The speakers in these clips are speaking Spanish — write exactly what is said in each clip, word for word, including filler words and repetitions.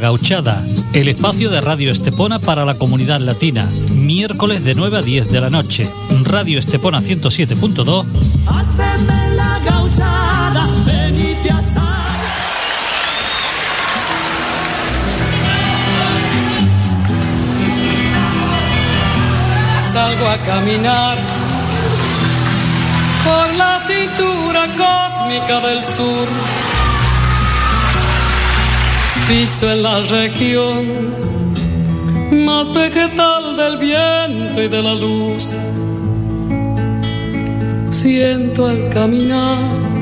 Gauchada, el espacio de Radio Estepona para la comunidad latina. Miércoles de nueve a diez de la noche. Radio Estepona ciento siete punto dos. Haceme la gauchada, venite a Salgo a caminar por la cintura cósmica del sur. Piso en la región más vegetal del viento y de la luz. Siento al caminar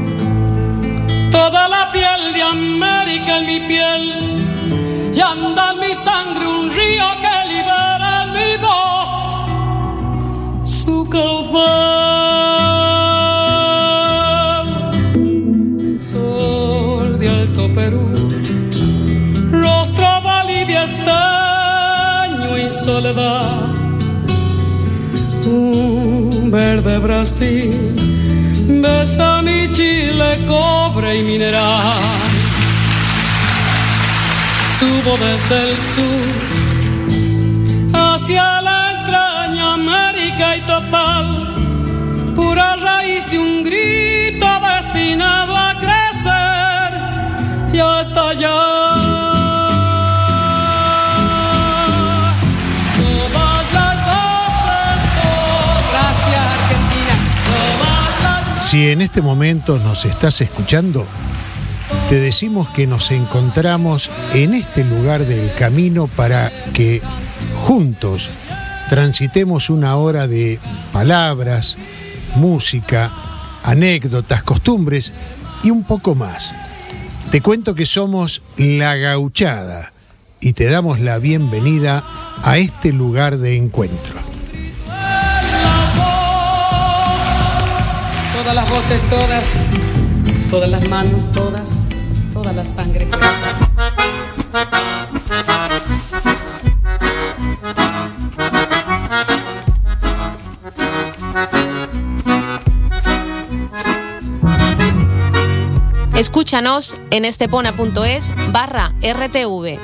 toda la piel de América en mi piel y anda en mi sangre un río que libera en mi voz su caudal. Sol de Alto Perú, rostro válido, estaño y soledad. Un verde Brasil besa mi Chile, cobre y mineral. Subo desde el sur hacia la entraña América y total, pura raíz de un grito destinado a crecer y hasta allá. Si en este momento nos estás escuchando, te decimos que nos encontramos en este lugar del camino para que juntos transitemos una hora de palabras, música, anécdotas, costumbres y un poco más. Te cuento que somos La Gauchada y te damos la bienvenida a este lugar de encuentro. Todas las voces, todas, todas las manos, todas, toda la sangre. Escúchanos en estepona.es barra RTV.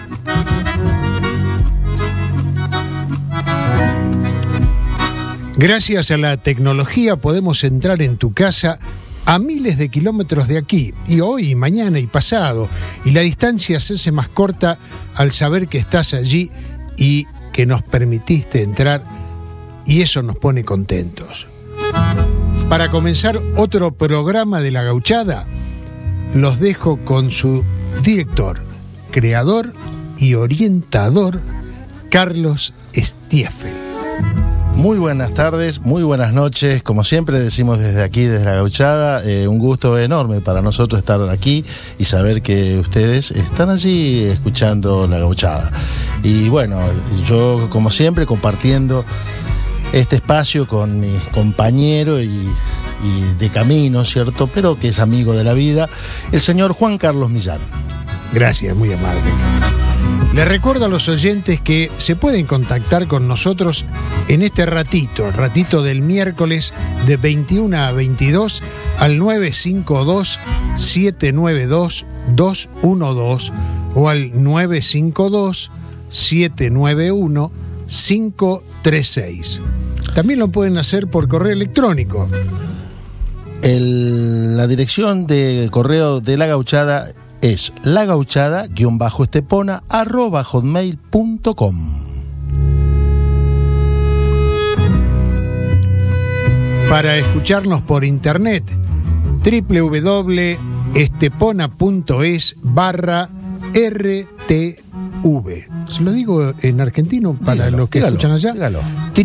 Gracias a la tecnología podemos entrar en tu casa a miles de kilómetros de aquí, y hoy, mañana y pasado, y la distancia se hace más corta al saber que estás allí y que nos permitiste entrar, y eso nos pone contentos. Para comenzar otro programa de La Gauchada, los dejo con su director, creador y orientador, Carlos Stiefel. Muy buenas tardes, muy buenas noches. Como siempre decimos desde aquí, desde La Gauchada, eh, un gusto enorme para nosotros estar aquí y saber que ustedes están allí escuchando La Gauchada. Y bueno, yo como siempre compartiendo este espacio con mi compañero y, y de camino, ¿cierto? Pero que es amigo de la vida, el señor Juan Carlos Millán. Gracias, muy amable. Les recuerdo a los oyentes que se pueden contactar con nosotros en este ratito, el ratito del miércoles de veintiuna a veintidós al nueve cinco dos, siete nueve dos, dos uno dos o al nueve cinco dos, siete nueve uno, cinco tres seis. También lo pueden hacer por correo electrónico. El, la dirección de correo de La Gauchada es lagauchada-estepona arroba hotmail punto com. Para escucharnos por internet, www.estepona.es barra RTV. Se lo digo en argentino para dígalo, los que dígalo, escuchan allá. Dígalo.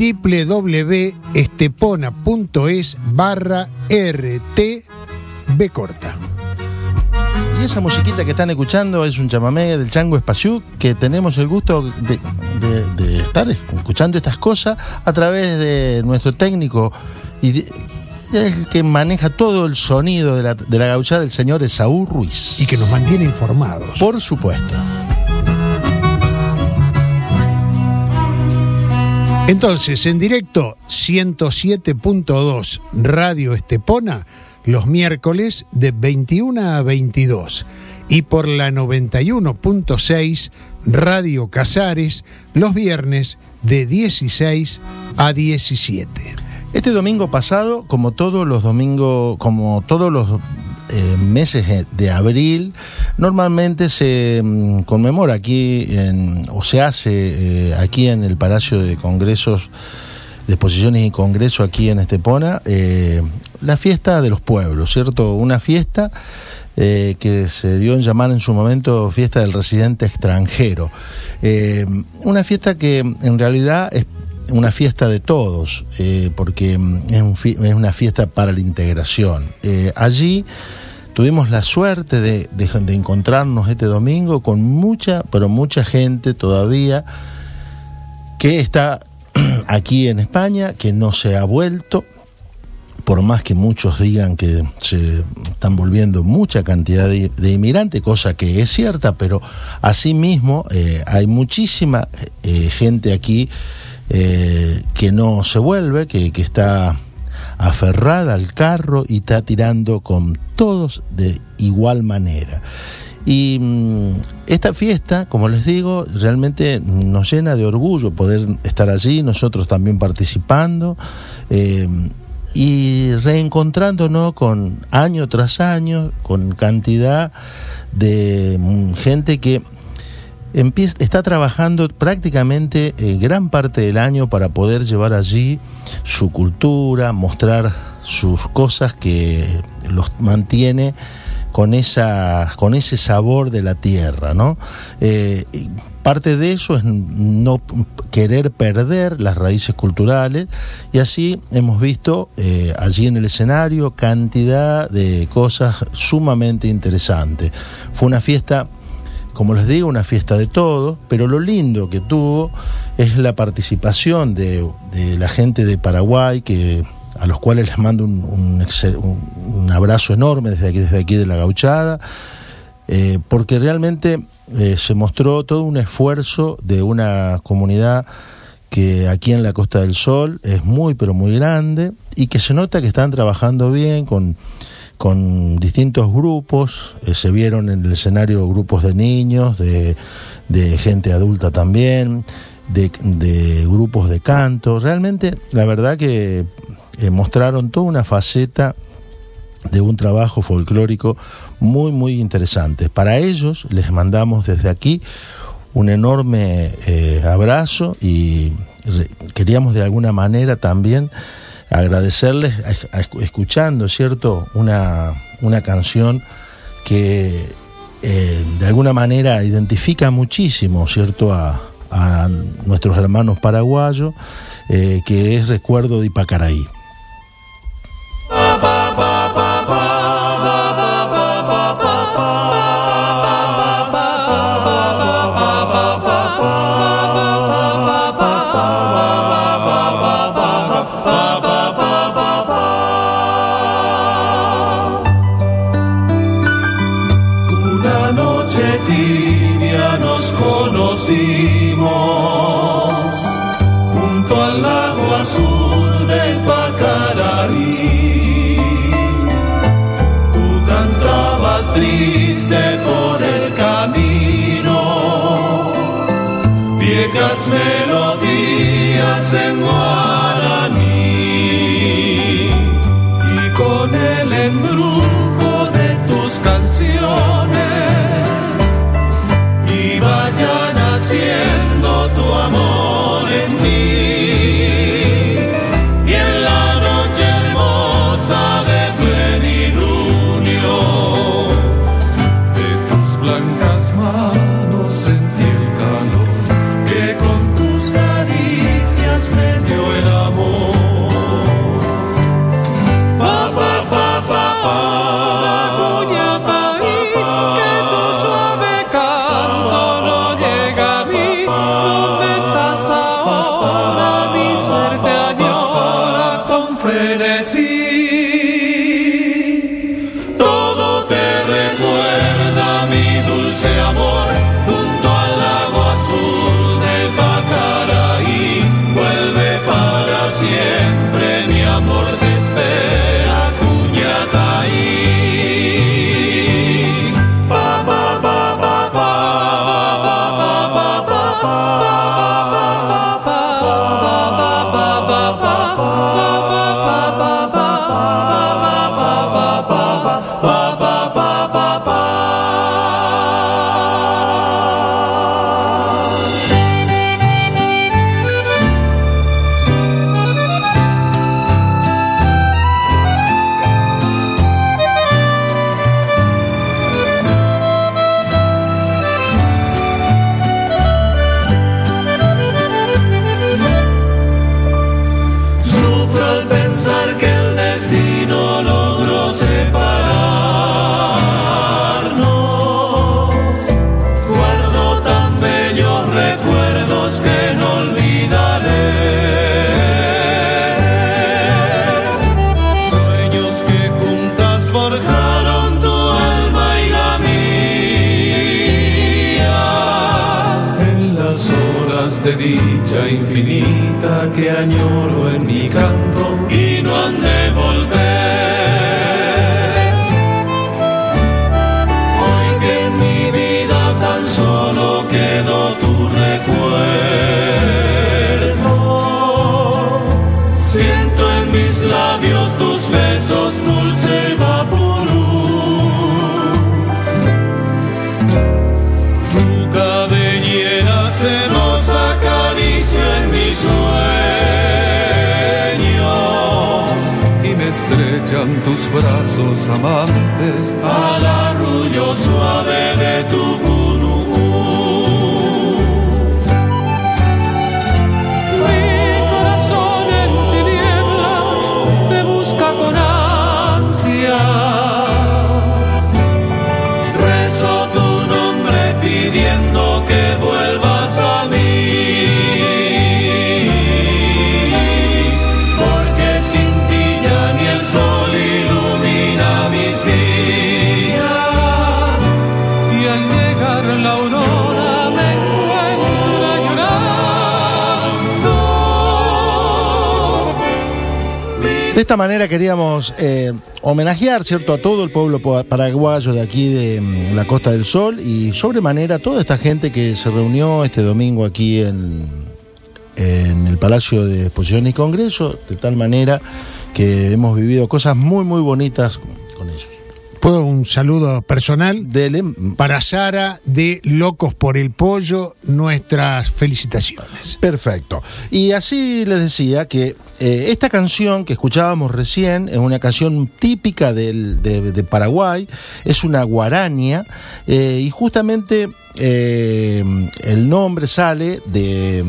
www.estepona.es barra RTV corta. Y esa musiquita que están escuchando es un chamamé del Chango Espaciú, que tenemos el gusto de, de, de estar escuchando estas cosas a través de nuestro técnico y de, el que maneja todo el sonido de la, de la gauchada, el señor Esaú Ruiz. Y que nos mantiene informados. Por supuesto. Entonces, en directo, ciento siete punto dos Radio Estepona, los miércoles de veintiuna a veintidós. y por la noventa y uno punto seis Radio Casares los viernes de dieciséis a diecisiete. Este domingo pasado, como todos los domingos, como todos los eh, meses de abril, normalmente se mm, conmemora aquí, en, o se hace eh, aquí en el Palacio de Congresos, de Exposiciones y Congreso aquí en Estepona, eh, la fiesta de los pueblos, ¿cierto? Una fiesta eh, que se dio en llamar en su momento Fiesta del Residente Extranjero. Eh, una fiesta que en realidad es una fiesta de todos, eh, porque es, un fi- es una fiesta para la integración. Eh, allí tuvimos la suerte de, de, de encontrarnos este domingo con mucha, pero mucha gente todavía que está aquí en España, que no se ha vuelto, por más que muchos digan que se están volviendo mucha cantidad de, de inmigrantes, cosa que es cierta, pero asimismo eh, hay muchísima eh, gente aquí eh, que no se vuelve, que, que está aferrada al carro y está tirando con todos de igual manera. Y mmm, esta fiesta, como les digo, realmente nos llena de orgullo poder estar allí, nosotros también participando eh, y reencontrándonos con año tras año, con cantidad de mmm, gente que empieza, está trabajando prácticamente eh, gran parte del año para poder llevar allí su cultura, mostrar sus cosas que los mantiene con esa, con ese sabor de la tierra, ¿no? Eh, parte de eso es no querer perder las raíces culturales, y así hemos visto eh, allí en el escenario cantidad de cosas sumamente interesantes. Fue una fiesta, como les digo, una fiesta de todos, pero lo lindo que tuvo es la participación de, de la gente de Paraguay, que a los cuales les mando un, un, un, un abrazo enorme desde aquí, desde aquí de la Gauchada, eh, porque realmente eh, se mostró todo un esfuerzo de una comunidad que aquí en la Costa del Sol es muy, pero muy grande, y que se nota que están trabajando bien con, con distintos grupos. Eh, se vieron en el escenario grupos de niños, de, de gente adulta también, de, de grupos de canto. Realmente, la verdad que Eh, mostraron toda una faceta de un trabajo folclórico muy, muy interesante. Para ellos les mandamos desde aquí un enorme eh, abrazo, y re- queríamos de alguna manera también agradecerles a, a, escuchando, ¿cierto?, una, una canción que eh, de alguna manera identifica muchísimo, ¿cierto?, a, a nuestros hermanos paraguayos, eh, que es Recuerdo de Ipacaraí. Una noche tibia nos conocimos junto al lago azul de Ipacaraí. Triste por el camino, viejas melodías en guaraní, y con el embrujo de tus canciones iba ya naciendo tu amor en mí. Y en la noche hermosa de plenilunio, blancas manos sentí el calor que con tus caricias me dio el amor. Pa, pa, pa, pa, pa, Cuñataí, que tu suave canto no llega a mí. ¿Dónde estás ahora? Mi ser te añora con frenesí. Todo te recuerda mi dulce amor, junto al lago azul de Ipacaraí. Vuelve para siempre, mi amor te espera, Cuñataí. Pa, pa, dicha infinita que añoro en mi canto y no han de volver. Hoy que en mi vida tan solo quedó tu recuerdo, siento en mis labios tus besos, dulce vaporú. Tu cabellera sedosa acaricio en mis sueños y me estrechan tus brazos amantes al arrullo suave de tu cunú. Mi corazón en tinieblas te busca con ansias. Rezo tu nombre pidiendo que vuelvas a mí, porque sin ti ya ni el sol ilumina mis días, y al llegar la aurora me encuentro llorando. De esta manera queríamos eh, homenajear, ¿cierto?, a todo el pueblo paraguayo de aquí de mm, la Costa del Sol y sobremanera a toda esta gente que se reunió este domingo aquí en, en el Palacio de Exposición y Congreso, de tal manera que hemos vivido cosas muy, muy bonitas con, con ellos. ¿Puedo un saludo personal? Dele. Para Sara de Locos por el Pollo, nuestras felicitaciones. Perfecto. Y así les decía que eh, esta canción que escuchábamos recién es una canción típica del, de, de Paraguay, es una guarania, eh, y justamente eh, el nombre sale de,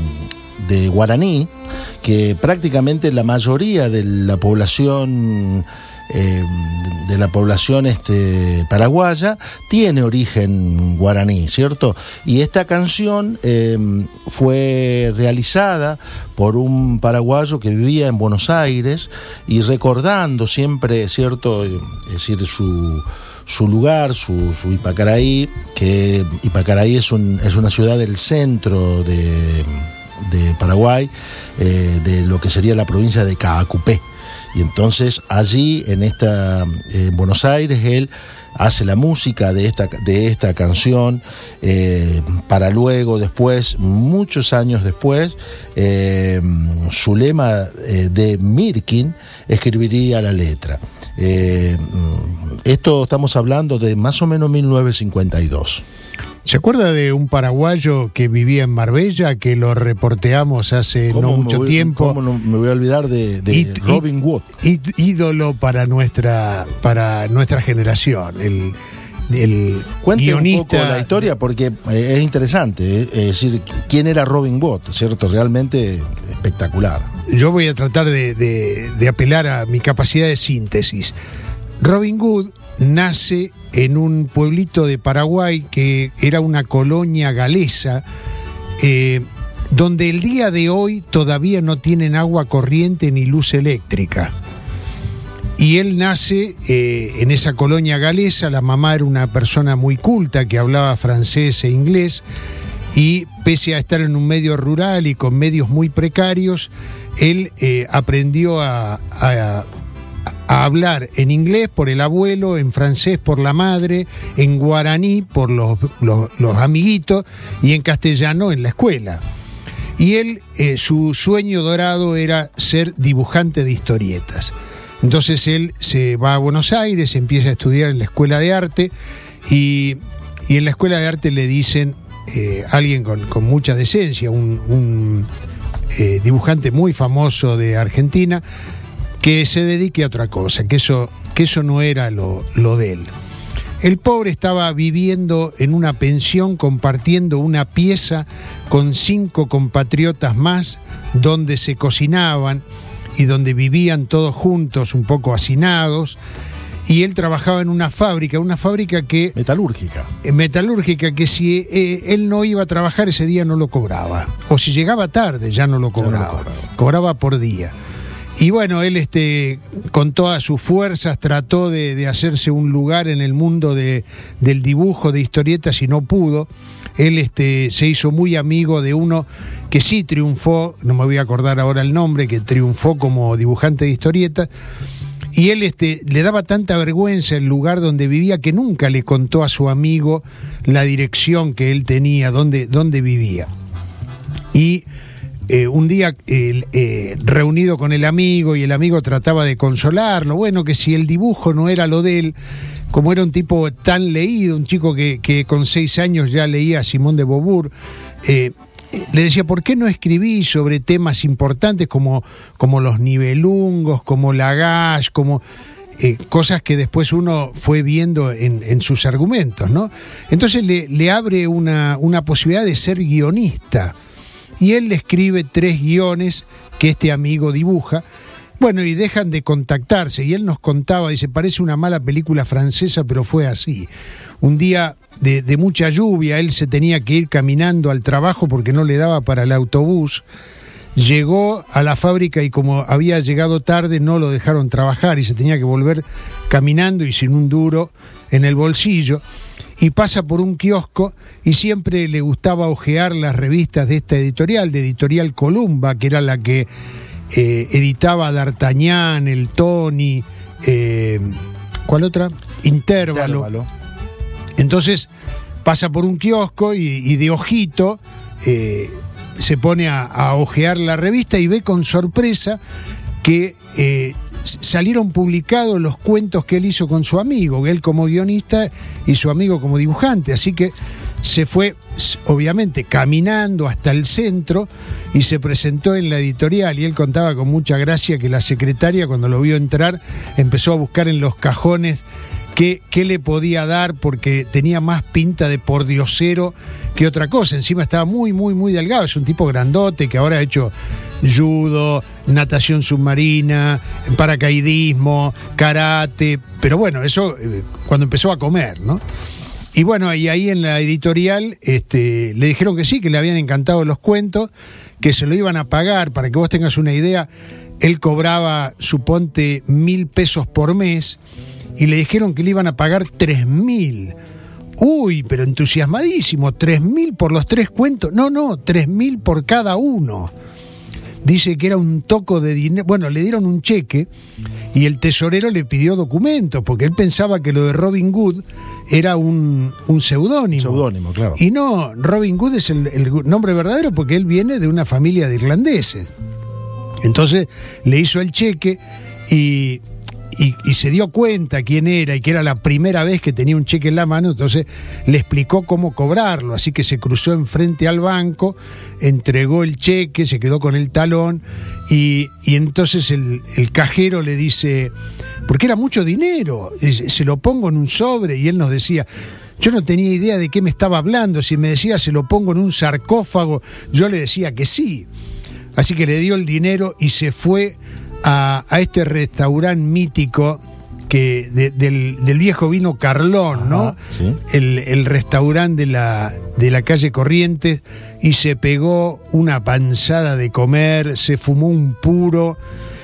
de guaraní, que prácticamente la mayoría de la población Eh, de la población este, paraguaya tiene origen guaraní, ¿cierto? Y esta canción eh, fue realizada por un paraguayo que vivía en Buenos Aires y recordando siempre, ¿cierto?, es decir, su su lugar, su, su Ipacaraí, que Ipacaraí es, un, es una ciudad del centro de, de Paraguay, eh, de lo que sería la provincia de Caacupé. Y entonces allí en esta en Buenos Aires él hace la música de esta, de esta canción eh, para luego después, muchos años después, eh, Zulema eh, de Mirkin escribiría la letra. Eh, esto estamos hablando de más o menos mil novecientos cincuenta y dos. ¿Se acuerda de un paraguayo que vivía en Marbella, que lo reporteamos hace no mucho voy, tiempo? ¿Cómo no me voy a olvidar de, de y, Robin Wood? Y, ídolo para nuestra, para nuestra generación, el, el Cuente guionista. un poco la historia porque eh, es interesante, eh, es decir, quién era Robin Wood, ¿cierto? Realmente espectacular. Yo voy a tratar de, de, de apelar a mi capacidad de síntesis. Robin Hood nace en un pueblito de Paraguay que era una colonia galesa, eh, donde el día de hoy todavía no tienen agua corriente ni luz eléctrica. Y él nace eh, en esa colonia galesa. La mamá era una persona muy culta que hablaba francés e inglés, y pese a estar en un medio rural y con medios muy precarios, él eh, aprendió a, a a hablar en inglés por el abuelo, en francés por la madre, en guaraní por los, los, los amiguitos y en castellano en la escuela. Y él, eh, su sueño dorado era ser dibujante de historietas. Entonces él se va a Buenos Aires, empieza a estudiar en la escuela de arte y, y en la escuela de arte le dicen, eh, alguien con, con mucha decencia, un, un eh, dibujante muy famoso de Argentina, que se dedique a otra cosa, que eso, que eso no era lo, lo de él. El pobre estaba viviendo en una pensión, compartiendo una pieza con cinco compatriotas más, donde se cocinaban y donde vivían todos juntos, un poco hacinados, y él trabajaba en una fábrica, una fábrica que... Metalúrgica. Eh, metalúrgica, que si eh, él no iba a trabajar ese día no lo cobraba, o si llegaba tarde ya no lo cobraba, Ya no lo cobraba. cobraba por día. Y bueno, él este, con todas sus fuerzas trató de, de hacerse un lugar en el mundo de, del dibujo, de historietas, y no pudo. Él este, se hizo muy amigo de uno que sí triunfó, no me voy a acordar ahora el nombre, que triunfó como dibujante de historietas. Y él este, le daba tanta vergüenza el lugar donde vivía que nunca le contó a su amigo la dirección que él tenía, dónde, dónde vivía. Y Eh, un día eh, eh, reunido con el amigo, y el amigo trataba de consolarlo, bueno, que si el dibujo no era lo de él, como era un tipo tan leído, un chico que, que con seis años ya leía a Simón de Beauvoir, eh, le decía, ¿por qué no escribí sobre temas importantes como, como los nivelungos, como Lagash, como eh, cosas que después uno fue viendo en, en sus argumentos, ¿no? Entonces le, le abre una, una posibilidad de ser guionista. Y él le escribe tres guiones que este amigo dibuja. Bueno, y dejan de contactarse. Y él nos contaba, dice, parece una mala película francesa, pero fue así. Un día de, de mucha lluvia, él se tenía que ir caminando al trabajo porque no le daba para el autobús. Llegó a la fábrica y como había llegado tarde, no lo dejaron trabajar y se tenía que volver caminando y sin un duro en el bolsillo. Y pasa por un kiosco y siempre le gustaba hojear las revistas de esta editorial, de Editorial Columba, que era la que eh, editaba D'Artagnan, el Tony, eh, ¿cuál otra? Intervalo. Intervalo. Entonces pasa por un kiosco y, y de ojito eh, se pone a, a hojear la revista y ve con sorpresa que Eh, salieron publicados los cuentos que él hizo con su amigo, él como guionista y su amigo como dibujante, así que se fue obviamente caminando hasta el centro y se presentó en la editorial, y él contaba con mucha gracia que la secretaria, cuando lo vio entrar, empezó a buscar en los cajones qué, qué le podía dar, porque tenía más pinta de pordiosero que otra cosa. Encima estaba muy, muy, muy delgado, es un tipo grandote que ahora ha hecho judo, natación submarina, paracaidismo, karate, pero bueno, eso eh, cuando empezó a comer, ¿no? Y bueno, y ahí en la editorial este, le dijeron que sí, que le habían encantado los cuentos, que se lo iban a pagar. Para que vos tengas una idea, él cobraba, suponte, mil pesos por mes, y le dijeron que le iban a pagar tres mil. Uy, pero entusiasmadísimo, tres mil por los tres cuentos. No, no, tres mil por cada uno. Dice que era un toco de dinero. Bueno, le dieron un cheque y el tesorero le pidió documentos, porque él pensaba que lo de Robin Hood era un, un seudónimo. Seudónimo, claro. Y no, Robin Hood es el, el nombre verdadero porque él viene de una familia de irlandeses. Entonces le hizo el cheque y... Y, y se dio cuenta quién era y que era la primera vez que tenía un cheque en la mano, entonces le explicó cómo cobrarlo, así que se cruzó enfrente al banco, entregó el cheque, se quedó con el talón y, y entonces el, el cajero le dice, porque era mucho dinero, se lo pongo en un sobre, y él nos decía, yo no tenía idea de qué me estaba hablando, si me decía se lo pongo en un sarcófago, yo le decía que sí, así que le dio el dinero y se fue A, a este restaurante mítico que de, del, del viejo vino Carlón, ¿no? Ajá, sí. El, el restaurante de la, de la calle Corrientes, y se pegó una panzada de comer, se fumó un puro.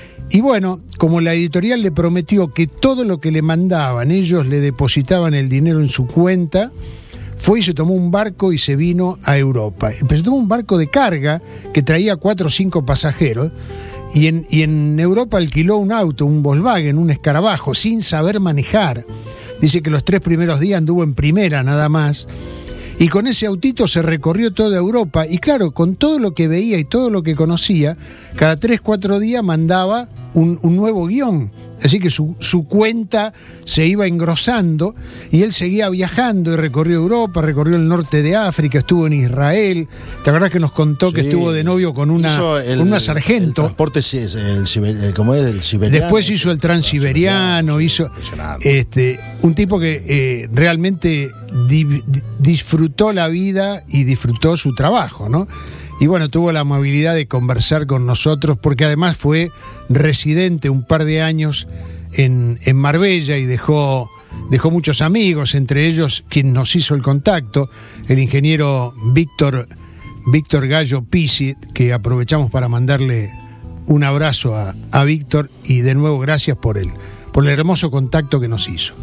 Y bueno, como la editorial le prometió que todo lo que le mandaban, ellos le depositaban el dinero en su cuenta, fue y se tomó un barco y se vino a Europa. Pero se tomó un barco de carga que traía cuatro o cinco pasajeros. Y en, y en Europa alquiló un auto, un Volkswagen, un escarabajo, sin saber manejar. Dice que los tres primeros días anduvo en primera nada más. Y con ese autito se recorrió toda Europa. Y claro, con todo lo que veía y todo lo que conocía, cada tres, cuatro días mandaba un, un nuevo guión. Así que su, su cuenta se iba engrosando y él seguía viajando y recorrió Europa, recorrió el norte de África, estuvo en Israel. ¿Te acordás que nos contó sí, que estuvo de novio con una, el, con una sargento? El transporte, el, el, el, ¿cómo es? El siberiano. Después hizo el transiberiano, hizo este, un tipo que eh, realmente di, disfrutó la vida y disfrutó su trabajo, ¿no? Y bueno, tuvo la amabilidad de conversar con nosotros, porque además fue residente un par de años en, en Marbella y dejó, dejó muchos amigos, entre ellos quien nos hizo el contacto, el ingeniero Víctor, Víctor Gallo Pisi, que aprovechamos para mandarle un abrazo a, a Víctor y de nuevo gracias por el, por el hermoso contacto que nos hizo.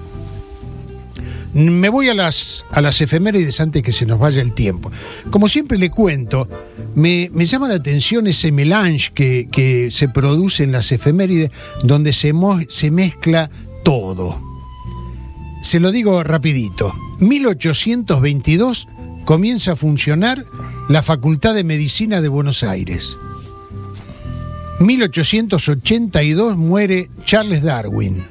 Me voy a las, a las efemérides antes que se nos vaya el tiempo. Como siempre le cuento, me, me llama la atención ese melange que, que se produce en las efemérides, donde se, mo, se mezcla todo. Se lo digo rapidito. mil ochocientos veintidós comienza a funcionar la Facultad de Medicina de Buenos Aires. mil ochocientos ochenta y dos muere Charles Darwin.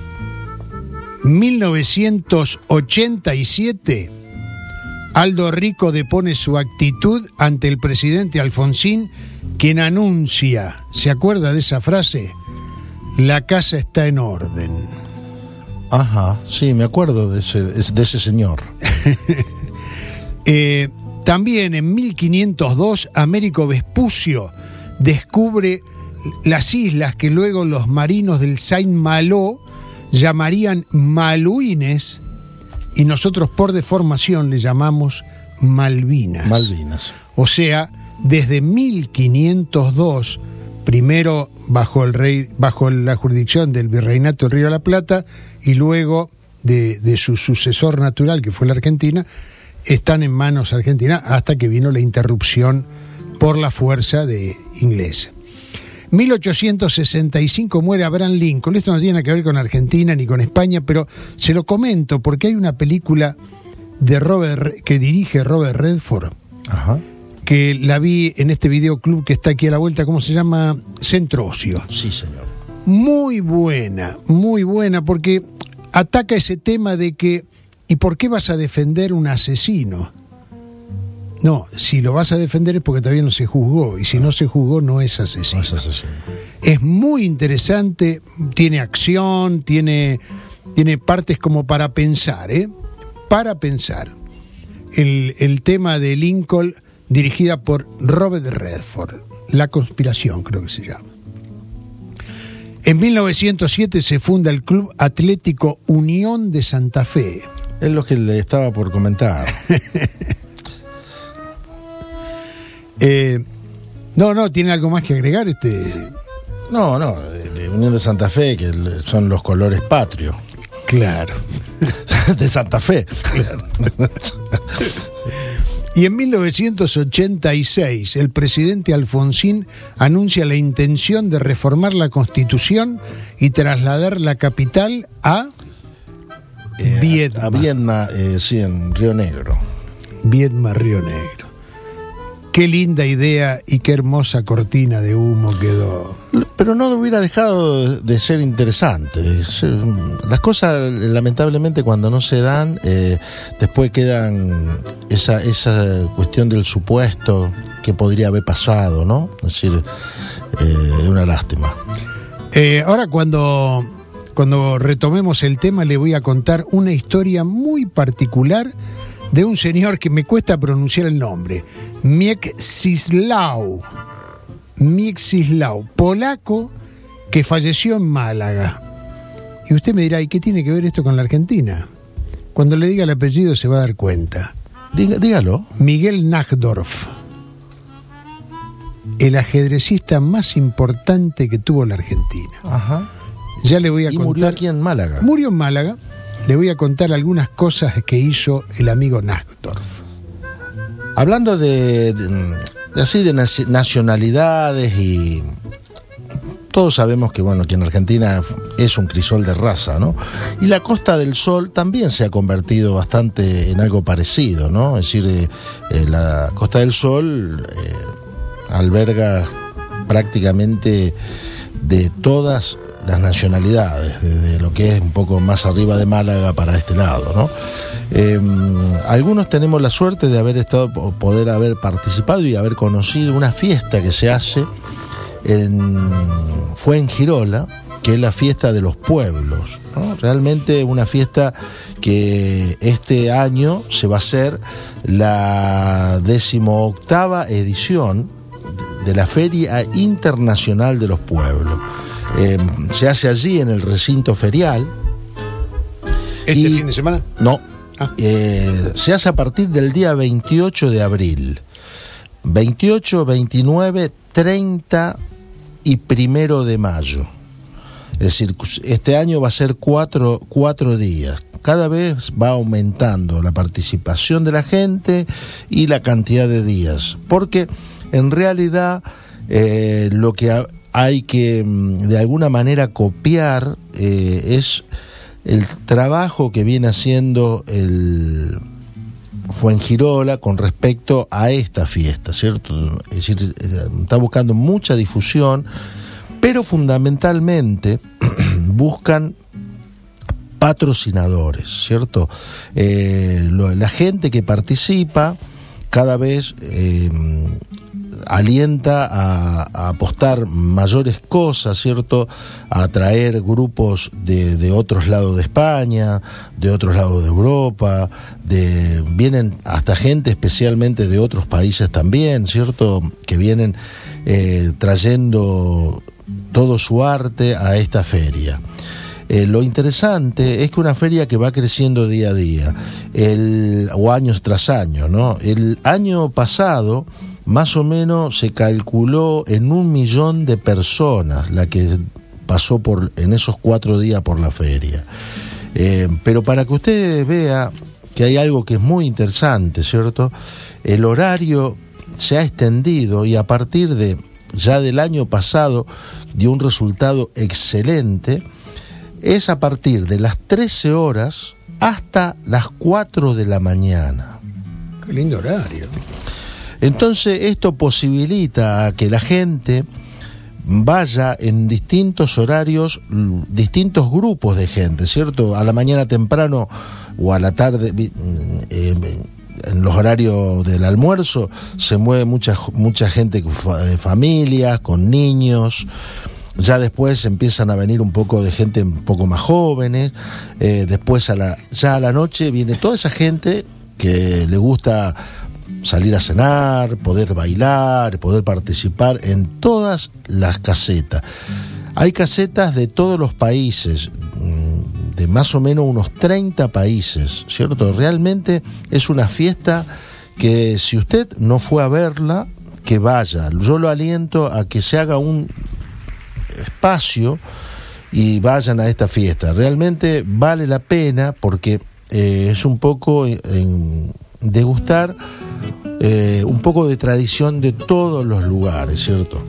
mil novecientos ochenta y siete, Aldo Rico depone su actitud ante el presidente Alfonsín, quien anuncia, ¿se acuerda de esa frase? La casa está en orden. Ajá, sí, me acuerdo de ese, de ese señor. eh, también en mil quinientos dos, Américo Vespucio descubre las islas que luego los marinos del Saint-Malo llamarían Maluines, y nosotros por deformación le llamamos Malvinas. Malvinas. O sea, desde mil quinientos dos, primero bajo el rey, bajo la jurisdicción del Virreinato del Río de la Plata, y luego de, de su sucesor natural, que fue la Argentina, están en manos argentinas hasta que vino la interrupción por la fuerza de inglesa. mil ochocientos sesenta y cinco muere Abraham Lincoln. Esto no tiene que ver con Argentina ni con España, pero se lo comento porque hay una película de Robert que dirige Robert Redford. Ajá. Que la vi en este videoclub que está aquí a la vuelta, ¿cómo se llama? Centro Ocio. Sí, señor. Muy buena, muy buena, porque ataca ese tema de que ¿y por qué vas a defender un asesino? No, si lo vas a defender es porque todavía no se juzgó, y si no se juzgó no es asesino. No es asesino. Es muy interesante, tiene acción, tiene, tiene partes como para pensar, ¿eh? Para pensar. El, el tema de Lincoln, dirigida por Robert Redford, La conspiración creo que se llama. En mil novecientos siete se funda el Club Atlético Unión de Santa Fe. Es lo que le estaba por comentar. Eh, no, no, ¿tiene algo más que agregar? este No, no, de, de Unión de Santa Fe, que son los colores patrios. Claro. De Santa Fe. Claro. Y en mil novecientos ochenta y seis, el presidente Alfonsín anuncia la intención de reformar la Constitución y trasladar la capital a eh, Viedma. A Viedma, eh, sí, en Río Negro. Viedma, Río Negro. Qué linda idea y qué hermosa cortina de humo quedó. Pero no hubiera dejado de ser interesante. Las cosas, lamentablemente, cuando no se dan, eh, después quedan esa, esa cuestión del supuesto que podría haber pasado, ¿no? Es decir, eh, es una lástima. Eh, ahora, cuando, cuando retomemos el tema, le voy a contar una historia muy particular de un señor que me cuesta pronunciar el nombre, Mieczysław, Mieczysław, polaco que falleció en Málaga. Y usted me dirá, ¿y qué tiene que ver esto con la Argentina? Cuando le diga el apellido se va a dar cuenta. Diga, dígalo. Miguel Najdorf, el ajedrecista más importante que tuvo la Argentina. Ajá. Ya le voy a y contar. Murió aquí en Málaga. Murió en Málaga. Le voy a contar algunas cosas que hizo el amigo Najdorf. Hablando de, de, de así de nacionalidades, y todos sabemos que bueno que en Argentina es un crisol de raza, ¿no? Y la Costa del Sol también se ha convertido bastante en algo parecido, ¿no? Es decir, eh, eh, la Costa del Sol eh, alberga prácticamente de todas las nacionalidades, desde lo que es un poco más arriba de Málaga para este lado, ¿no? Eh, algunos tenemos la suerte de haber estado, poder haber participado y haber conocido una fiesta que se hace en Fuengirola, que es la fiesta de los pueblos, ¿no? Realmente una fiesta que este año se va a hacer la decimoctava edición de la Feria Internacional de los Pueblos. Eh, se hace allí en el recinto ferial. ¿Este y, fin de semana? No. Ah. Eh, se hace a partir del día veintiocho de abril. veintiocho, veintinueve, treinta y primero de mayo. Es decir, este año va a ser cuatro, cuatro días. Cada vez va aumentando la participación de la gente y la cantidad de días. Porque en realidad eh, lo que ha, hay que de alguna manera copiar eh, es el trabajo que viene haciendo el Fuengirola con respecto a esta fiesta, ¿cierto? Es decir, está buscando mucha difusión, pero fundamentalmente buscan patrocinadores, ¿cierto? Eh, lo, la gente que participa cada vez eh, alienta a, a apostar mayores cosas, ¿cierto? A atraer grupos de, de otros lados de España, de otros lados de Europa, de, vienen hasta gente especialmente de otros países también, ¿cierto? Que vienen eh, trayendo todo su arte a esta feria. Eh, lo interesante es que una feria que va creciendo día a día, el, o años tras años, ¿no? El año pasado más o menos se calculó en un millón de personas la que pasó por en esos cuatro días por la feria. Eh, pero para que usted vea que hay algo que es muy interesante, ¿cierto? El horario se ha extendido y a partir de ya del año pasado dio un resultado excelente. Es a partir de las trece horas hasta las cuatro de la mañana. Qué lindo horario. Entonces esto posibilita a que la gente vaya en distintos horarios, distintos grupos de gente, ¿cierto? A la mañana temprano o a la tarde, eh, en los horarios del almuerzo, se mueve mucha, mucha gente de familias, con niños. Ya después empiezan a venir un poco de gente un poco más jóvenes, eh, después a la, ya a la noche viene toda esa gente que le gusta salir a cenar, poder bailar, poder participar en todas las casetas. Hay casetas de todos los países, de más o menos unos treinta países, ¿cierto? Realmente es una fiesta que si usted no fue a verla, que vaya. Yo lo aliento a que se haga un espacio y vayan a esta fiesta. Realmente vale la pena porque eh, es un poco en degustar eh, un poco de tradición de todos los lugares, ¿cierto?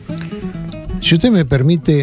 Si usted me permite,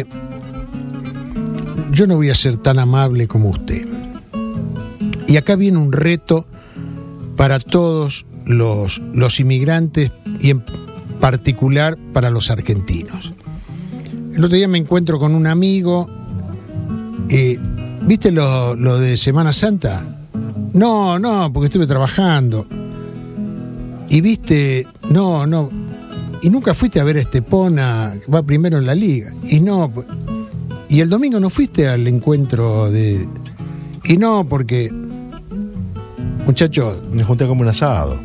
yo no voy a ser tan amable como usted. Y acá viene un reto para todos los, los inmigrantes y en particular para los argentinos. El otro día me encuentro con un amigo, eh, ¿viste lo, lo de Semana Santa? No, no, porque estuve trabajando. Y viste, no, no, y nunca fuiste a ver a Estepona, va primero en la liga. Y no, y el domingo no fuiste al encuentro de... Y no, porque, muchachos, me junté como un asado.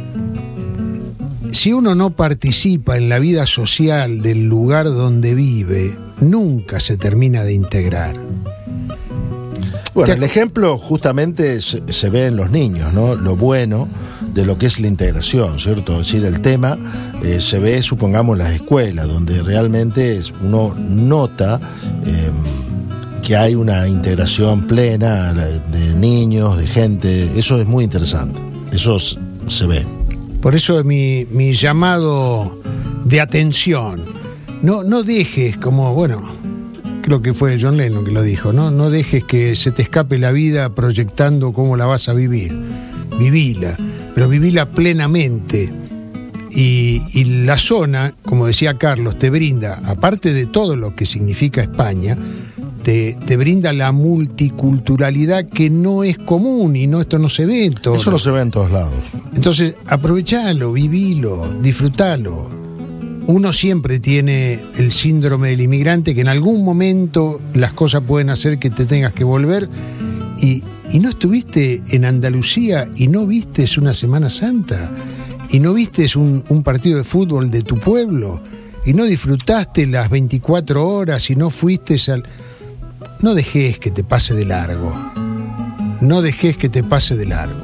Si uno no participa en la vida social del lugar donde vive, nunca se termina de integrar. Bueno, el ejemplo justamente se, se ve en los niños, ¿no? Lo bueno de lo que es la integración, ¿cierto? Es decir, el tema eh, se ve, supongamos, en las escuelas, donde realmente uno nota eh, que hay una integración plena de niños, de gente. Eso es muy interesante. Eso se ve. Por eso mi, mi llamado de atención. No, no dejes, como, bueno, creo que fue John Lennon que lo dijo, ¿no? No dejes que se te escape la vida proyectando cómo la vas a vivir. Vivila, pero vivila plenamente. Y, y la zona, como decía Carlos, te brinda, aparte de todo lo que significa España, te, te brinda la multiculturalidad que no es común y no esto no se ve en todos. Eso no se ve en todos lados. Entonces, aprovechalo, vivilo, disfrutalo. Uno siempre tiene el síndrome del inmigrante, que en algún momento las cosas pueden hacer que te tengas que volver. Y, y no estuviste en Andalucía y no vistes una Semana Santa y no vistes un, un partido de fútbol de tu pueblo y no disfrutaste las veinticuatro horas y no fuiste al... No dejes que te pase de largo. No dejes que te pase de largo.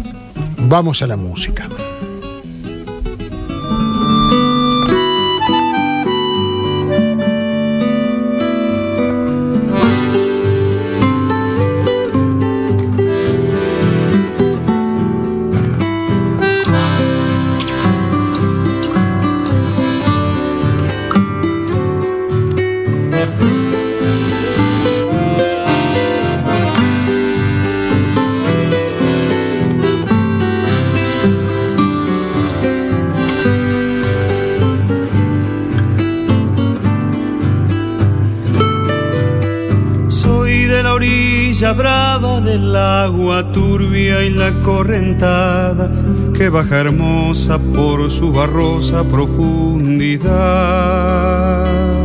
Vamos a la música. orilla brava del agua turbia y la correntada que baja hermosa por su barrosa profundidad.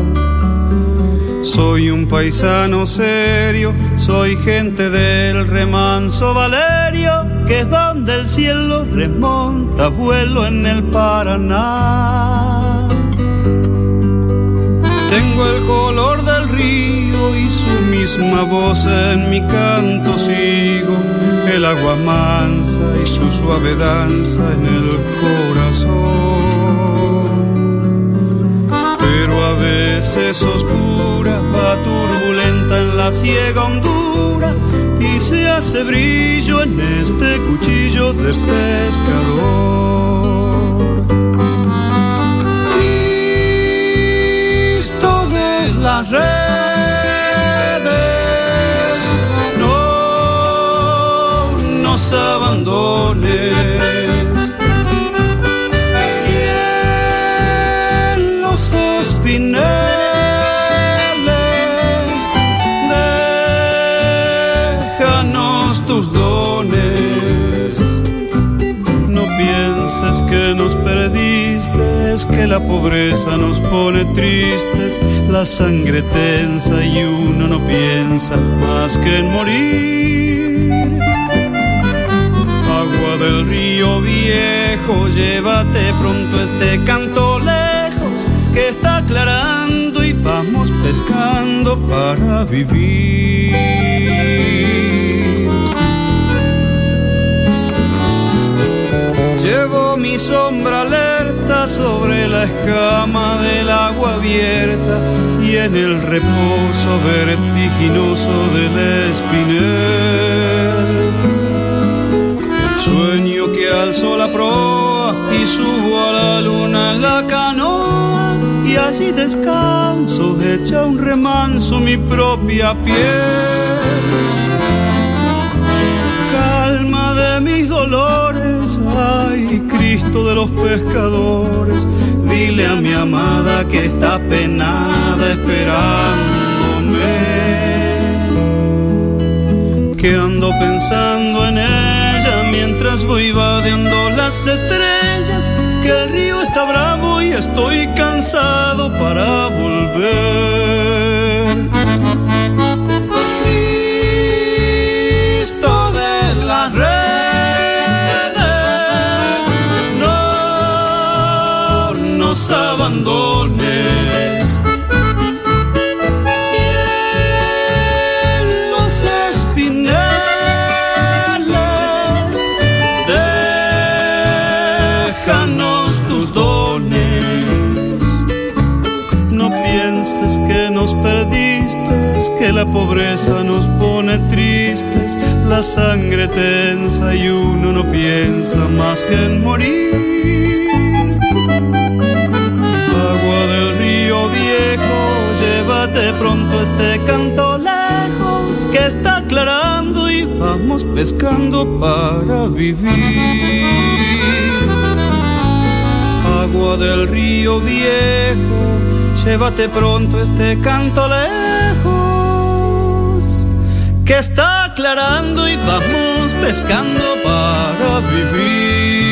Soy un paisano serio, soy gente del remanso Valerio, que es donde el cielo remonta vuelo en el Paraná. Tengo el color del río y su misma voz en mi canto sigo, el agua mansa y su suave danza en el corazón. Pero a veces oscura, va turbulenta en la ciega hondura y se hace brillo en este cuchillo de pescador. Cristo de las redes, no nos abandones. Espineles, déjanos tus dones. No pienses que nos perdiste, es que la pobreza nos pone tristes. La sangre tensa y uno no piensa más que en morir. Agua del río viejo, llévate pronto este canto lejos, que está aclarando y vamos pescando para vivir. Llevo mi sombra alerta sobre la escama del agua abierta y en el reposo vertiginoso del espinel. Sueño que alzo la proa y subo a la luna en la canoa, y allí descanso, echa un remanso mi propia piel. Calma de mis dolores, ay, Cristo de los pescadores, dile a mi amada que está penada esperándome, que ando pensando en ella mientras voy vadeando las estrellas, que el río está bravo y estoy cansado para volver. Cristo de las redes, no nos abandones. Y en los espineles, déjanos tus dones. No pienses que nos perdiste, es que la pobreza nos pone tristes. La sangre tensa y uno no piensa más que en morir. Agua del río viejo, llévate pronto este canto lejos, que está aclarando y vamos pescando para vivir. Agua del río viejo, llévate pronto este canto lejos, que está aclarando y vamos pescando para vivir.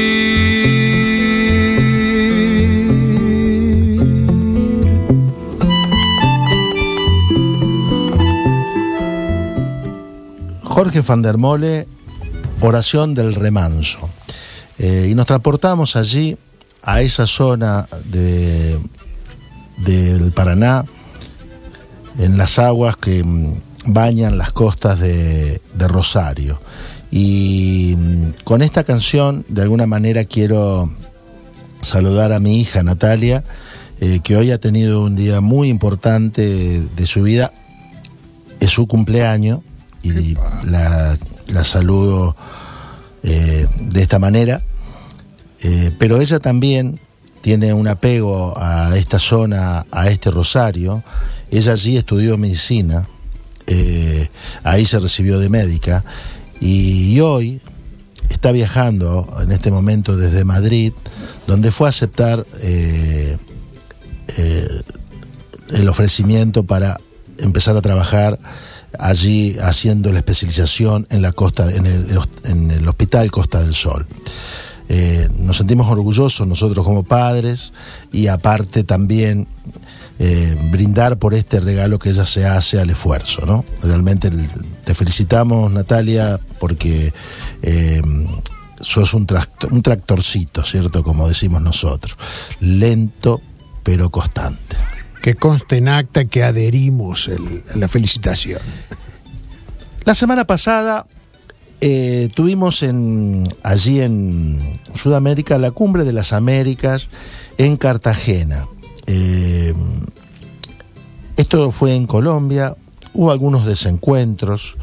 Jorge van der Mole, Oración del Remanso. Eh, y nos transportamos allí a esa zona de, del Paraná, en las aguas que bañan las costas de, de Rosario. Y con esta canción, de alguna manera, quiero saludar a mi hija Natalia, eh, que hoy ha tenido un día muy importante de su vida. Es su cumpleaños y la, la saludo eh, de esta manera. Eh, pero ella también tiene un apego a esta zona, a este Rosario. Ella allí estudió medicina, eh, ahí se recibió de médica, y, y hoy está viajando en este momento desde Madrid, donde fue a aceptar eh, eh, el ofrecimiento para empezar a trabajar allí haciendo la especialización en la costa, en el, en el Hospital Costa del Sol. Eh, nos sentimos orgullosos nosotros como padres y aparte también eh, brindar por este regalo que ella se hace al esfuerzo, ¿no? Realmente te felicitamos, Natalia, porque eh, sos un, tractor, un tractorcito, ¿cierto? Como decimos nosotros, lento pero constante. Que conste en acta que adherimos el, la felicitación. La semana pasada eh, tuvimos en, allí en Sudamérica la Cumbre de las Américas en Cartagena. Eh, esto fue en Colombia, hubo algunos desencuentros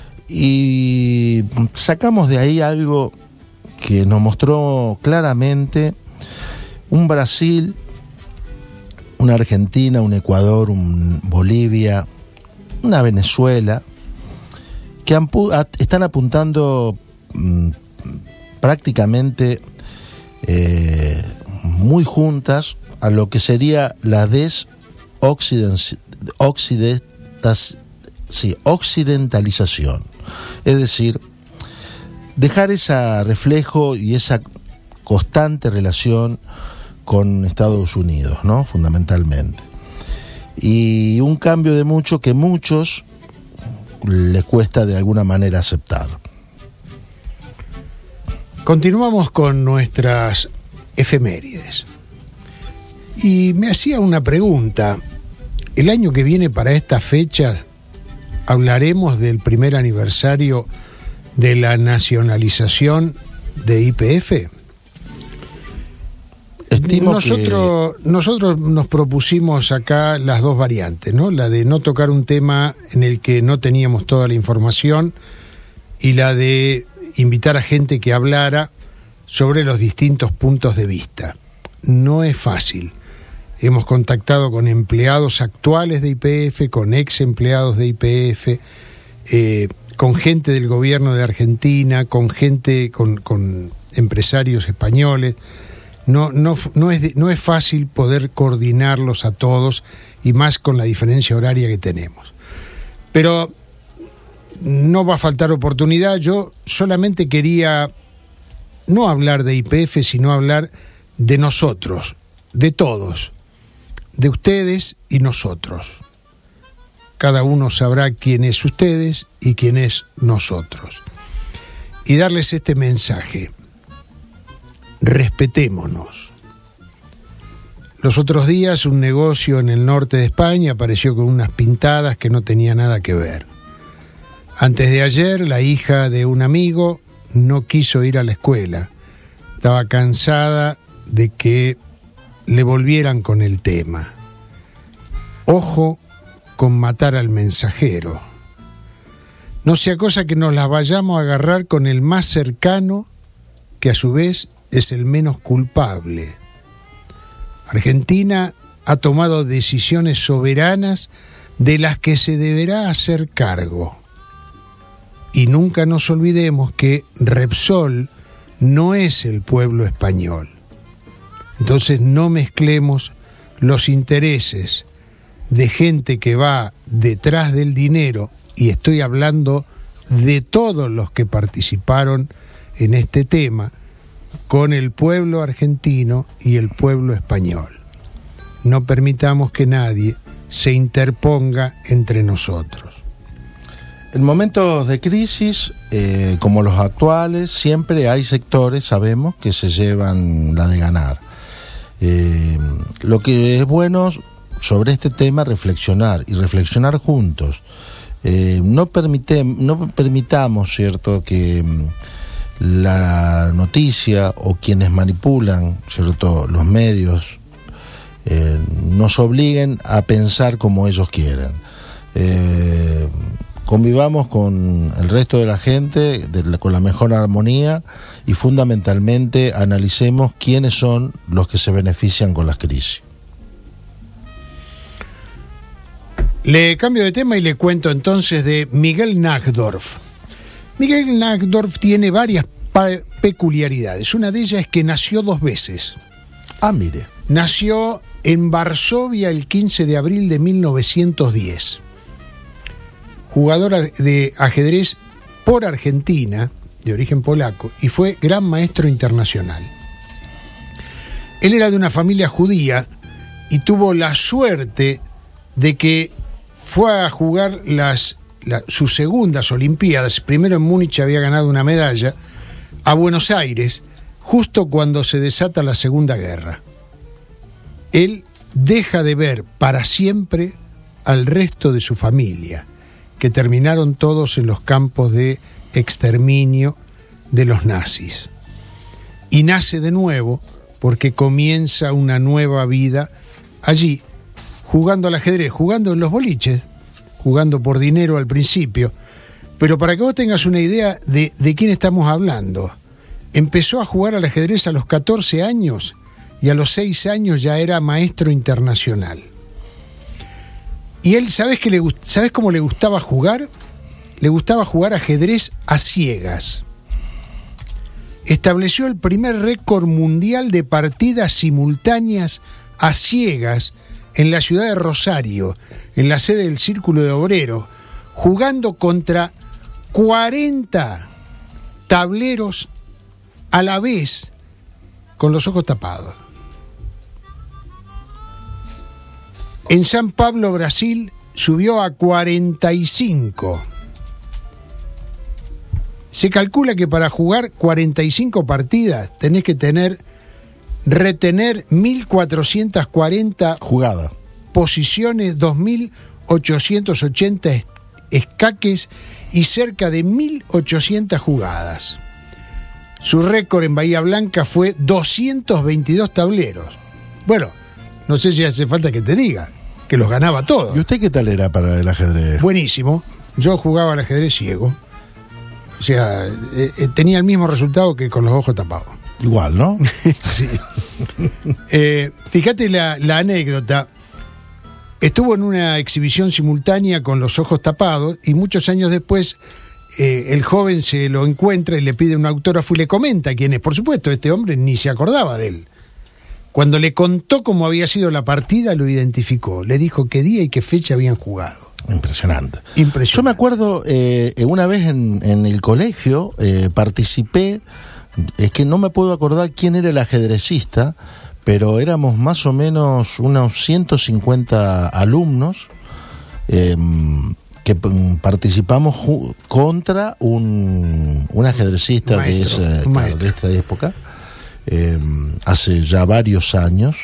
y sacamos de ahí algo que nos mostró claramente un Brasil, una Argentina, un Ecuador, un Bolivia, una Venezuela, que ampu- a- están apuntando mmm, prácticamente eh, muy juntas a lo que sería la desoccidentalización, sí, occidentalización. Es decir, dejar ese reflejo y esa constante relación con Estados Unidos, ¿no? Fundamentalmente. Y un cambio de mucho que muchos les cuesta de alguna manera aceptar. Continuamos con nuestras efemérides. Y me hacía una pregunta. El año que viene, para esta fecha, hablaremos del primer aniversario de la nacionalización de Y P F. Estimo nosotros, que... nosotros nos propusimos acá las dos variantes, ¿no? La de no tocar un tema en el que no teníamos toda la información y la de invitar a gente que hablara sobre los distintos puntos de vista. No es fácil. Hemos contactado con empleados actuales de Y P F, con ex empleados de Y P F, eh, con gente del gobierno de Argentina, con gente, con, con empresarios españoles. No, no, no, es, no es fácil poder coordinarlos a todos, y más con la diferencia horaria que tenemos. Pero no va a faltar oportunidad. Yo solamente quería no hablar de Y P F, sino hablar de nosotros, de todos, de ustedes y nosotros. Cada uno sabrá quién es ustedes y quién es nosotros. Y darles este mensaje: respetémonos. Los otros días un negocio en el norte de España apareció con unas pintadas que no tenía nada que ver. Antes de ayer, la hija de un amigo no quiso ir a la escuela. Estaba cansada de que le volvieran con el tema. Ojo con matar al mensajero. No sea cosa que nos las vayamos a agarrar con el más cercano, que a su vez es el menos culpable. Argentina ha tomado decisiones soberanas de las que se deberá hacer cargo. Y nunca nos olvidemos que Repsol no es el pueblo español. Entonces no mezclemos los intereses de gente que va detrás del dinero, y estoy hablando de todos los que participaron en este tema, con el pueblo argentino y el pueblo español. No permitamos que nadie se interponga entre nosotros. En momentos de crisis, eh, como los actuales, siempre hay sectores, sabemos, que se llevan la de ganar. Eh, lo que es bueno sobre este tema, reflexionar y reflexionar juntos. Eh, no, permite, no permitamos, ¿cierto?, que la noticia o quienes manipulan, ¿cierto?, los medios eh, nos obliguen a pensar como ellos quieren. Eh, convivamos con el resto de la gente de la, con la mejor armonía, y fundamentalmente analicemos quiénes son los que se benefician con las crisis. Le cambio de tema y le cuento entonces de Miguel Nachdorf. Miguel Nachdorf tiene varias pa- peculiaridades. Una de ellas es que nació dos veces. Ah, mire. Nació en Varsovia el quince de abril de mil novecientos diez. jugador de ajedrez por Argentina, de origen polaco, y fue gran maestro internacional. Él era de una familia judía y tuvo la suerte de que fue a jugar las, la, sus segundas Olimpiadas, primero en Múnich había ganado una medalla, a Buenos Aires, justo cuando se desata la Segunda Guerra. Él deja de ver para siempre al resto de su familia, que terminaron todos en los campos de exterminio de los nazis. Y nace de nuevo porque comienza una nueva vida allí, jugando al ajedrez, jugando en los boliches, jugando por dinero al principio. Pero para que vos tengas una idea de, de quién estamos hablando, empezó a jugar al ajedrez a los catorce años y a los seis años ya era maestro internacional. Y él, ¿sabés, qué le, ¿sabés cómo le gustaba jugar? Le gustaba jugar ajedrez a ciegas. Estableció el primer récord mundial de partidas simultáneas a ciegas en la ciudad de Rosario, en la sede del Círculo de Obreros, jugando contra cuarenta tableros a la vez con los ojos tapados. En San Pablo, Brasil, subió a cuarenta y cinco. Se calcula que para jugar cuarenta y cinco partidas tenés que tener, retener mil cuatrocientas cuarenta jugada, posiciones, dos mil ochocientos ochenta escaques y cerca de mil ochocientas jugadas. Su récord en Bahía Blanca fue doscientos veintidós tableros. Bueno, no sé si hace falta que te diga, que los ganaba todos. ¿Y usted qué tal era para el ajedrez? Buenísimo. Yo jugaba al ajedrez ciego. O sea, eh, eh, tenía el mismo resultado que con los ojos tapados. Igual, ¿no? Sí. eh, fíjate la, la anécdota. Estuvo en una exhibición simultánea con los ojos tapados y muchos años después eh, el joven se lo encuentra y le pide un autógrafo y le comenta quién es. Por supuesto, este hombre ni se acordaba de él. Cuando le contó cómo había sido la partida, lo identificó. Le dijo qué día y qué fecha habían jugado. Impresionante. Impresionante. Yo me acuerdo, eh, una vez en, en el colegio, eh, participé, es que no me puedo acordar quién era el ajedrecista, pero éramos más o menos unos ciento cincuenta alumnos eh, que participamos ju- contra un, un ajedrecista maestro, de, esa, un claro, de esta época. Eh, hace ya varios años,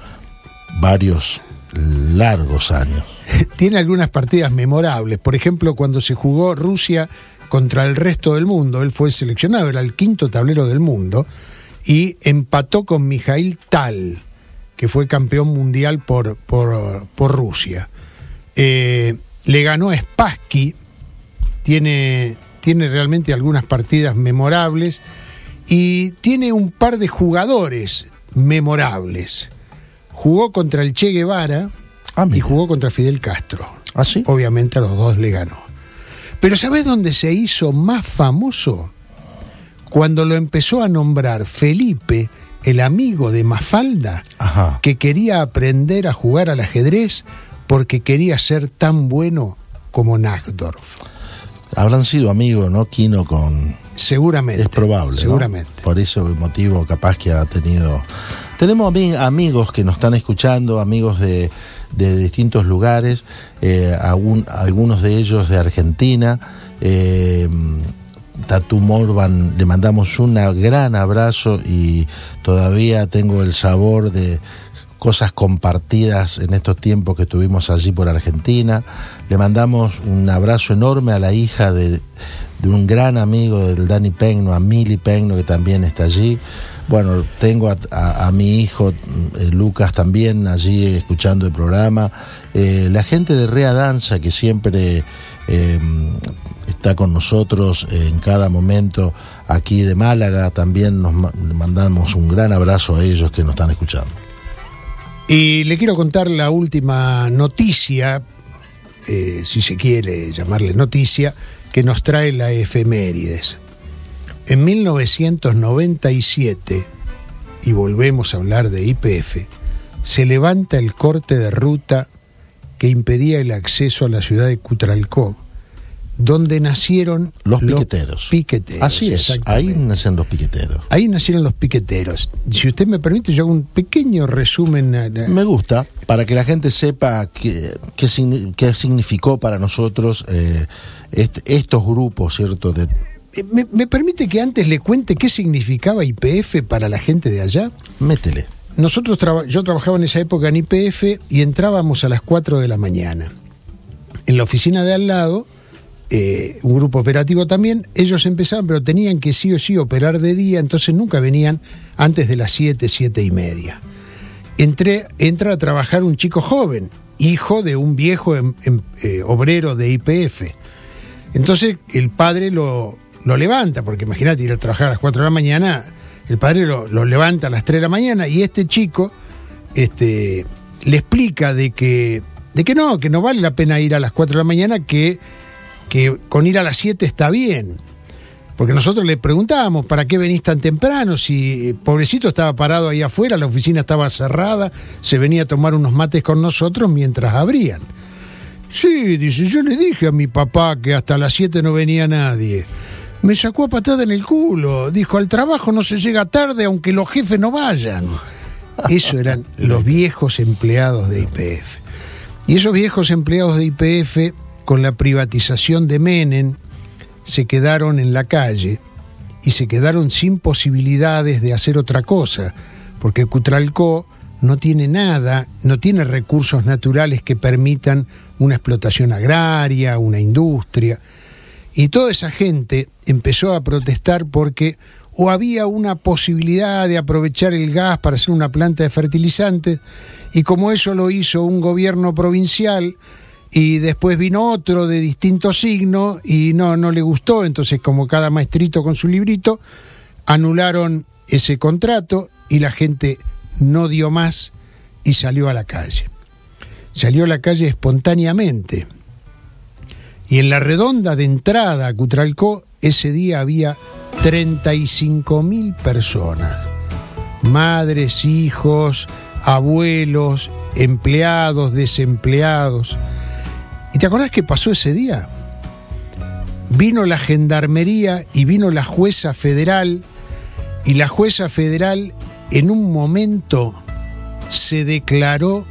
varios largos años. Tiene algunas partidas memorables. Por ejemplo, cuando se jugó Rusia contra el resto del mundo, él fue seleccionado, era el quinto tablero del mundo, y empató con Mikhail Tal, que fue campeón mundial por, por, por Rusia. Eh, le ganó a Spassky, tiene, tiene realmente algunas partidas memorables, y tiene un par de jugadores memorables. Jugó contra el Che Guevara ah, y jugó contra Fidel Castro. ¿Ah, sí? Obviamente a los dos le ganó. Pero ¿sabés dónde se hizo más famoso? Cuando lo empezó a nombrar Felipe, el amigo de Mafalda, Ajá. que quería aprender a jugar al ajedrez porque quería ser tan bueno como Najdorf. Habrán sido amigos, ¿no? Quino con... Seguramente. Es probable, seguramente. ¿no? Por ese motivo capaz que ha tenido... Tenemos ami- amigos que nos están escuchando, amigos de, de distintos lugares, eh, algún, algunos de ellos de Argentina. Eh, Tatu Morvan, le mandamos un gran abrazo y todavía tengo el sabor de cosas compartidas en estos tiempos que estuvimos allí por Argentina. Le mandamos un abrazo enorme a la hija de, de un gran amigo del Dani Pegno, a Mili Pegno, que también está allí. Bueno, tengo a, a, a mi hijo eh, Lucas también allí escuchando el programa. Eh, la gente de Rea Danza, que siempre eh, está con nosotros en cada momento aquí de Málaga, también nos ma- mandamos un gran abrazo a ellos que nos están escuchando. Y le quiero contar la última noticia, eh, si se quiere llamarle noticia, que nos trae la efemérides. En mil novecientos noventa y siete, y volvemos a hablar de Y P F, se levanta el corte de ruta que impedía el acceso a la ciudad de Cutralcó donde nacieron los piqueteros. Los piqueteros. Así es, ahí nacen los piqueteros. Ahí nacieron los piqueteros. Si usted me permite, yo hago un pequeño resumen. Me gusta, para que la gente sepa qué, qué, qué significó para nosotros eh, est, estos grupos, ¿cierto? De... ¿Me, ¿Me permite que antes le cuente qué significaba I P F para la gente de allá? Métele. Nosotros traba, yo trabajaba en esa época en I P F y entrábamos a las cuatro de la mañana. En la oficina de al lado, eh, un grupo operativo también, ellos empezaban, pero tenían que sí o sí operar de día, entonces nunca venían antes de las siete, siete y media. Entré, entra a trabajar un chico joven, hijo de un viejo em, em, eh, obrero de I P F. Entonces el padre lo, lo levanta, porque imagínate ir a trabajar a las cuatro de la mañana, el padre lo, lo levanta a las tres de la mañana y este chico este, le explica de que, de que no, que no vale la pena ir a las cuatro de la mañana, que, que con ir a las siete está bien. Porque nosotros le preguntábamos, ¿para qué venís tan temprano? Si pobrecito estaba parado ahí afuera, la oficina estaba cerrada, se venía a tomar unos mates con nosotros mientras abrían. Sí, dice, yo le dije a mi papá que hasta las siete no venía nadie. Me sacó a patada en el culo. Dijo, al trabajo no se llega tarde aunque los jefes no vayan. Eso eran los viejos empleados de I P F. Y esos viejos empleados de I P F, con la privatización de Menem, se quedaron en la calle y se quedaron sin posibilidades de hacer otra cosa, porque Cutralcó no tiene nada, no tiene recursos naturales que permitan una explotación agraria, una industria. Y toda esa gente empezó a protestar porque o había una posibilidad de aprovechar el gas para hacer una planta de fertilizantes, y como eso lo hizo un gobierno provincial, y después vino otro de distinto signo y no, no le gustó, entonces como cada maestrito con su librito, anularon ese contrato y la gente no dio más y salió a la calle. Salió a la calle espontáneamente. Y en la redonda de entrada a Cutralcó, ese día había treinta y cinco mil personas. Madres, hijos, abuelos, empleados, desempleados. ¿Y te acordás qué pasó ese día? Vino la gendarmería y vino la jueza federal, y la jueza federal en un momento se declaró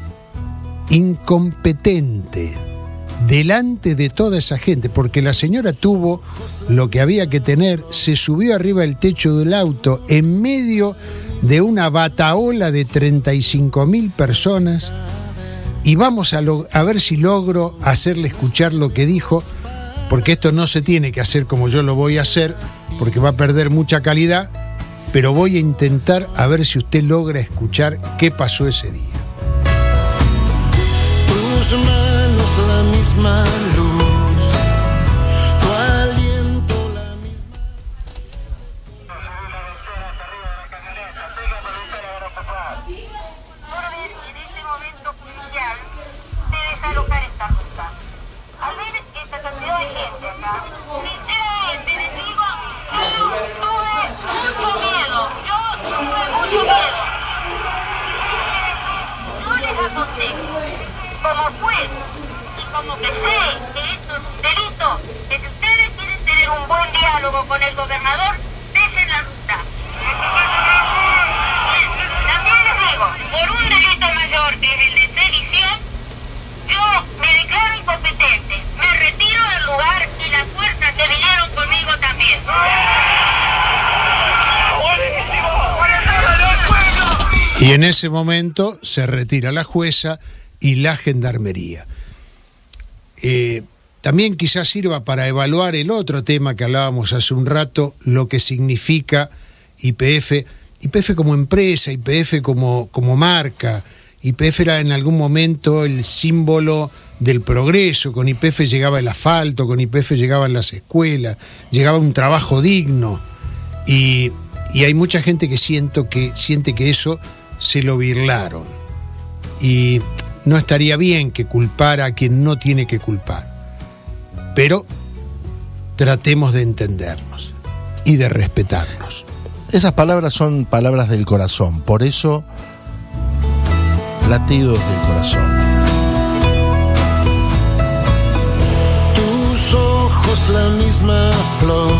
incompetente delante de toda esa gente, porque la señora tuvo lo que había que tener, se subió arriba del techo del auto en medio de una batahola de treinta y cinco mil personas, y vamos a, lo, a ver si logro hacerle escuchar lo que dijo, porque esto no se tiene que hacer como yo lo voy a hacer, porque va a perder mucha calidad, pero voy a intentar a ver si usted logra escuchar qué pasó ese día. Tus manos la misma luz, tu aliento la misma. En este momento crucial de desalojar esta ruta. Al ver esta cantidad de gente acá, sinceramente les digo, yo tuve mucho miedo, yo tuve mucho miedo. Yo les aconsejo, como juez y como que sé que esto es un delito, que si ustedes quieren tener un buen diálogo con el gobernador, dejen la ruta. También les digo, por un delito mayor que es el de sedición, yo me declaro incompetente, me retiro del lugar y las fuerzas que vinieron conmigo también. ¡Buenísimo! ¡Por el pueblo del pueblo! Y en ese momento se retira la jueza y la gendarmería. Eh, también quizás sirva para evaluar el otro tema que hablábamos hace un rato, lo que significa I P F, I P F como empresa, I P F como, como marca. I P F era en algún momento el símbolo del progreso, con I P F llegaba el asfalto, con I P F llegaban las escuelas, llegaba un trabajo digno, y, y hay mucha gente que, siento que siente que eso se lo birlaron. Y no estaría bien que culpara a quien no tiene que culpar, pero tratemos de entendernos y de respetarnos. Esas palabras son palabras del corazón, por eso latidos del corazón. Tus ojos ojos la misma flor,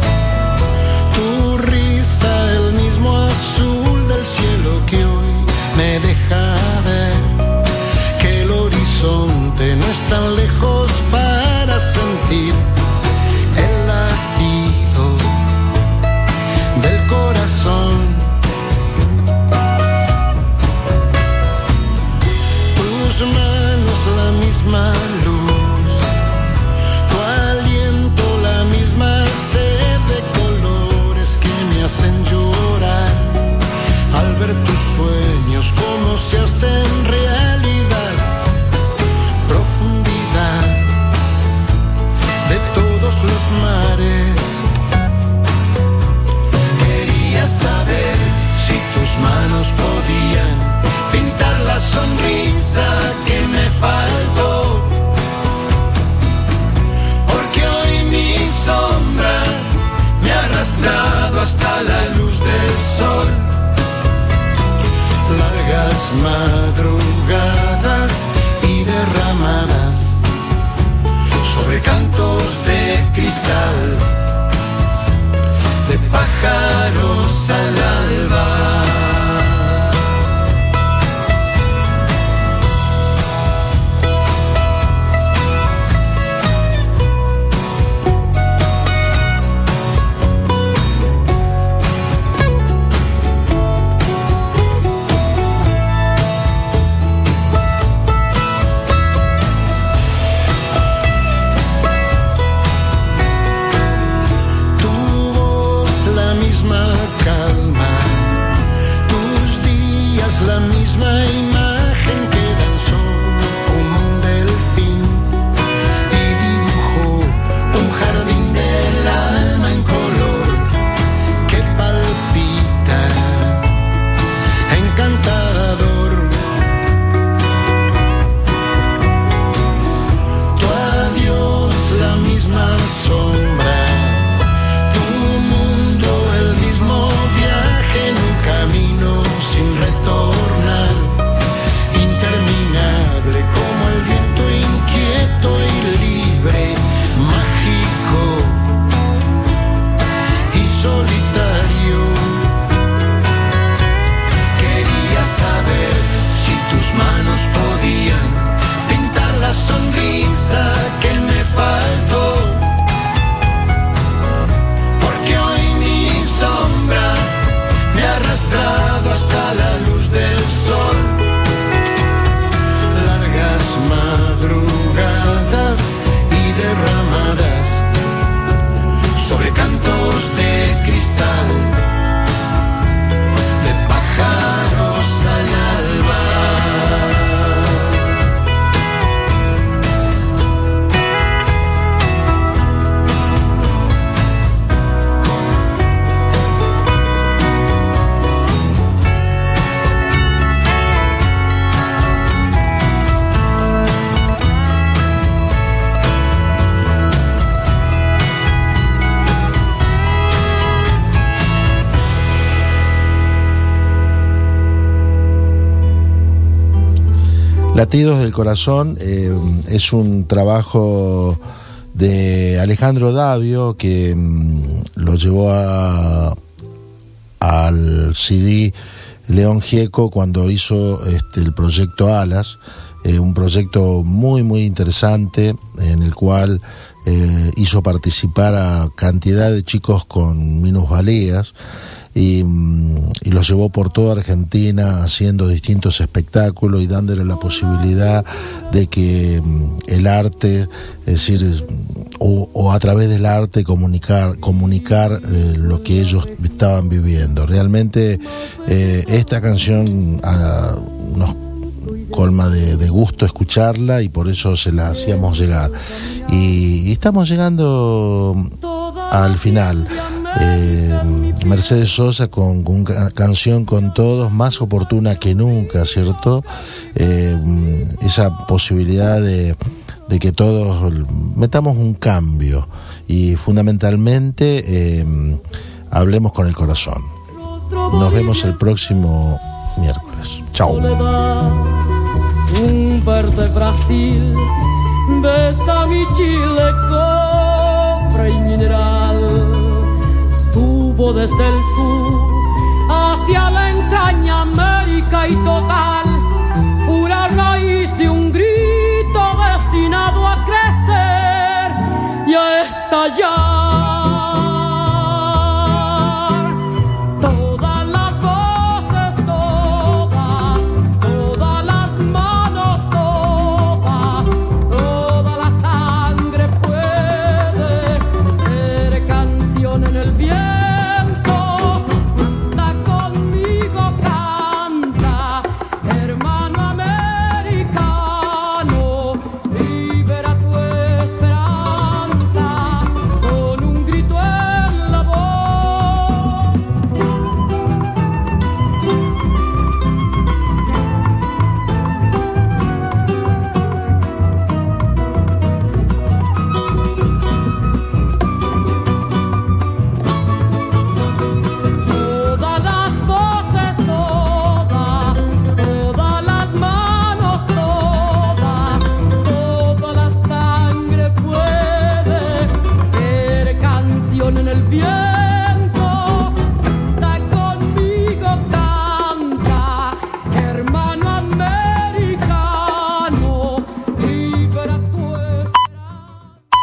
tu risa el mismo azul del cielo que hoy me deja ver que el horizonte no es tan lejos para sentir el latido del corazón. Tus manos la misma luz, tu aliento la misma sed de colores que me hacen llorar al ver tus sueños como se hacen realidad. Profundidad de todos los mares. Quería saber si tus manos podían pintar la sonrisa que me faltó, porque hoy mi sombra me ha arrastrado hasta la luz del sol. Largas madrugadas y derramadas sobre cantos de cristal, de pájaros al alba. La misma imagen que danzó como un delfín y dibujó un jardín del alma en color que palpita encantador. Tu adiós la misma sombra, tu mundo el mismo viaje en un camino sin retorno. Interminable como el viento inquieto y libre, mágico y solitario. Quería saber si tus manos podían pintar la sonrisa que me faltó, porque hoy mi sombra me ha arrastrado hasta la luz del sol. Largas madrugadas y derramadas sobre cantos de cristal, de pájaros al alba. Latidos del Corazón eh, es un trabajo de Alejandro Davio que mm, lo llevó a, al C D León Gieco cuando hizo este, el proyecto Alas, eh, un proyecto muy muy interesante en el cual eh, hizo participar a cantidad de chicos con minusvalías. Y, y los llevó por toda Argentina haciendo distintos espectáculos y dándole la posibilidad de que el arte, es decir, o, o a través del arte comunicar, comunicar eh, lo que ellos estaban viviendo. Realmente eh, esta canción ah, nos colma de, de gusto escucharla y por eso se la hacíamos llegar. Y, y estamos llegando al final. Eh, Mercedes Sosa con, con una canción con todos, más oportuna que nunca, ¿cierto? Eh, esa posibilidad de, de que todos metamos un cambio y fundamentalmente eh, hablemos con el corazón. Nos vemos el próximo miércoles. Chao. Un verde Brasil besa mi Chile rey mineral. Estuvo desde el sur hacia la entraña América y total.